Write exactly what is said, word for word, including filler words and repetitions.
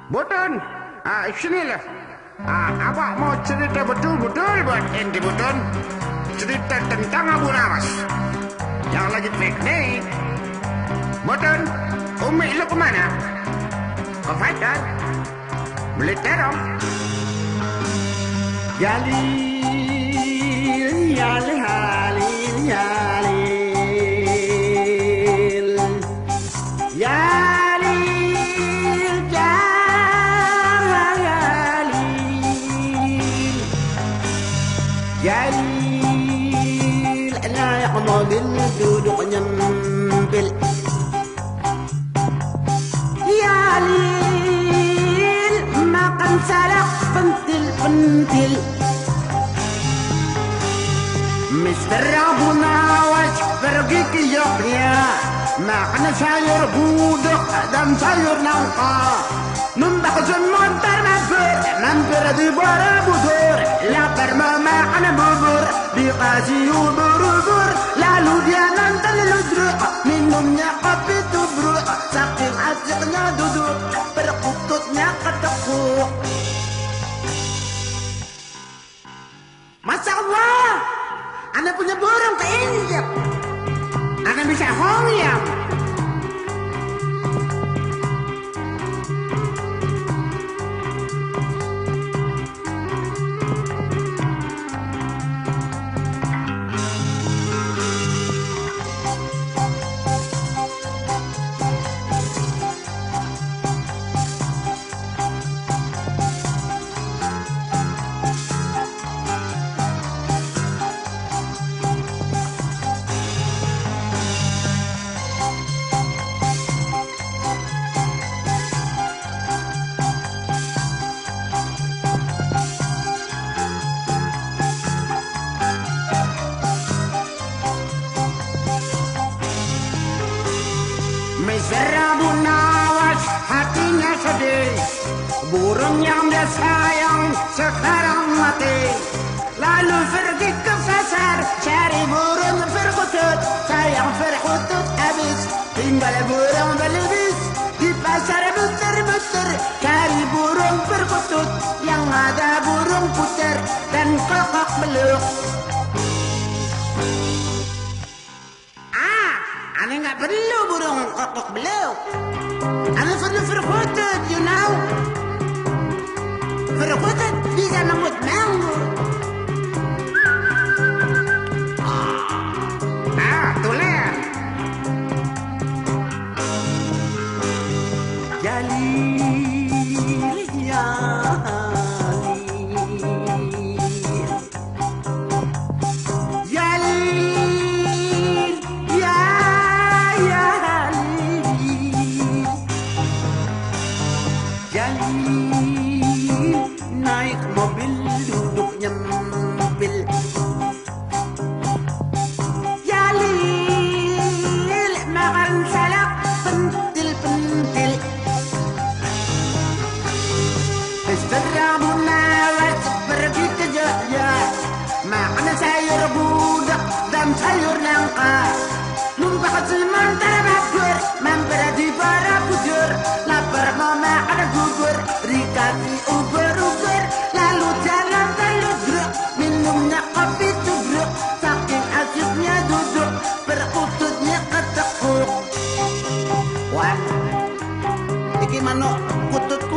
Butun, ah, sinilah. Ah, abah mau cerita betul-betul buat ente Butun. Cerita tentang Abu Nawas yang lagi piknik. Butun, Umi lu kemana? Ke Fajar? Beli terong? Jalil, yalil, halil, yalil, yalil, jalil, yalil, naik mobil duduk nyempil. Yalil, makan salak pentil-pentil. Mister Abu Nawas pergi ke Yogyakarta, makan sayur gudeg dan sayur nangka. Membakar motor mampir, mampir di Borobudur. Lapar mau makan bubur, dikasih ubur-ubur. Lalu dia nonton ludruk, minumnya kopi tubruk. Saking asiknya duduk, perkututnya ketekuk. Masya Allah, Anda punya burung keinjak. Anda bisa hongyam. Mister Abu Nawas hatinya sedih, burung yang dia sayang sekarang mati. Lalu pergi ke pasar cari burung perkutut, sayang perkutut habis, tinggal burung belibis. Di pasar muter-muter cari burung perkutut, yang ada burung puter dan kokok beluk. Ane nggak perlu burung kokok beluk. Ane perlu perkutut, you know. Perkutut bisa membuat manggur. Ah, tulen. Jalil, yalil, Jalil, naik mobil duduk nyempil. Jalil, makan salak pentil-pentil. Mister Abu Nawas pergi ke Jogja, makan sayur gudeg dan sayur nangka. Numpah ke Montar mampir, mampir di Borobudur. Lapar mau makan bubur, dikasih ubur-ubur. Lalu jalan ke ludruk, minumnya kopi tubruk. Saking asiknya duduk, perkututnya ketekuk. Wah, iki manuk kutut